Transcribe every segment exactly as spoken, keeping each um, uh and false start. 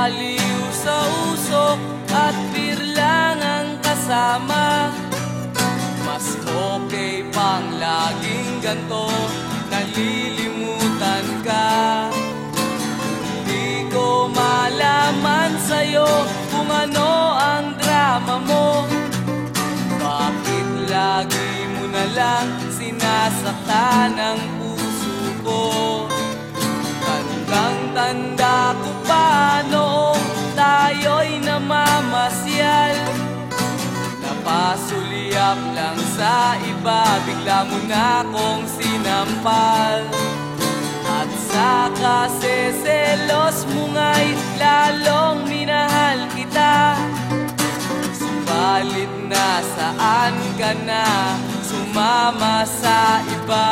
aliw sa usok at birlang ang kasama. Mas okay pang laging ganto, nalilimutan ka. Di ko malaman sa'yo kung ano ang drama mo. Bakit lagi mo na lang sinasaktan ang puso ko? Tandang-tanda ko pa noong tayo'y namamasyal. Napasulyap lang sa iba, bigla mo na akong sinampal. At sa kaseselos mo nga'y lalong minahal kita. Subalit nasaan ka na, sumama sa iba?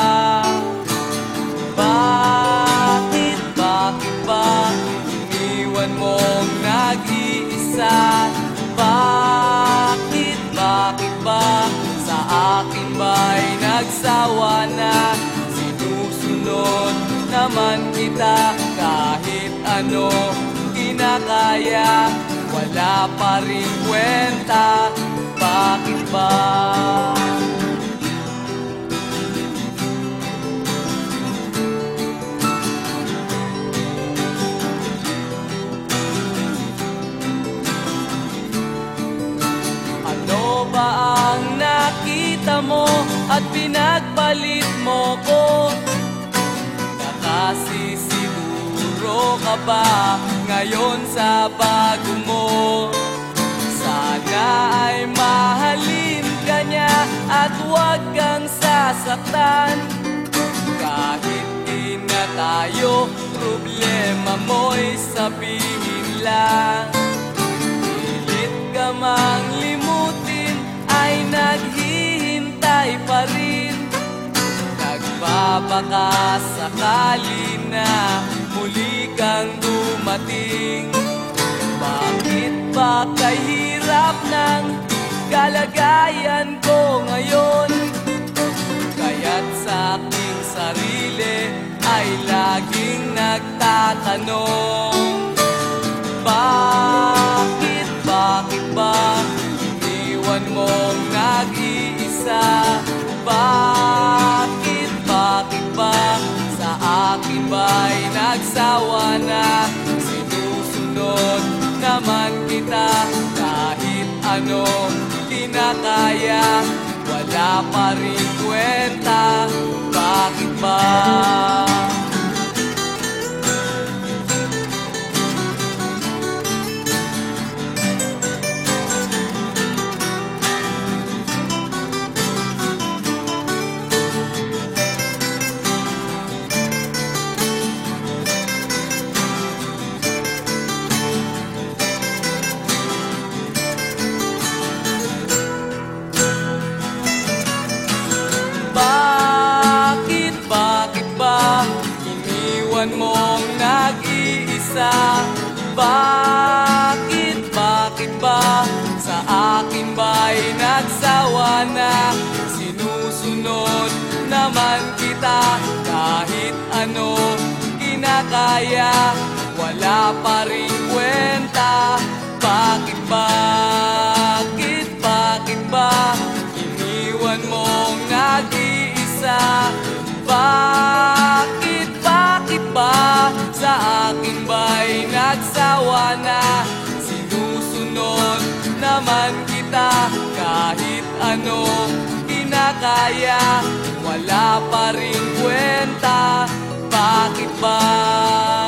Bakit, bakit ba iniwan mong nag-iisa? Bakit, bakit ba sa akin ba'y nagsawa na? Sinusunod naman kita kahit ano kinakaya, wala pa rin kwenta. Bakit ba? Ano ba ang nakita mo at pinagpalit mo ko? Nakasisiguro ka ba ngayon sa bago mo? Sana ay mahalin ka niya at huwag kang sasaktan. Kahit di na tayo, problema mo'y sabihin lang. Pilit ka mang limutin ay naghihintay pa rin. Nagbabaka sakali na muli kang dumating. Bakit ba kahirap ng kalagayan ko ngayon? Kaya't sa aking sarili ay laging nagtatanong. Bakit, bakit ba iniwan mong nag-iisa? Bakit, bakit ba sa akin ba'y nagsawa na? Sinusunod naman kita kahit ano kinakaya, wala pa rin kwenta. Bakit ba? Bakit, bakit ba iniwan mong nag-iisa? Bakit, bakit ba sa akin ba'y nagsawa na? Sinusunod naman kita kahit ano kinakaya, wala pa rin kwenta. Bakit, bakit, bakit ba iniwan mong nag-iisa? Bakit, bakit ba sa akin ba'y nagsawa na? Sinusunod naman kita kahit ano kinakaya, wala pa rin kwenta. Bakit ba?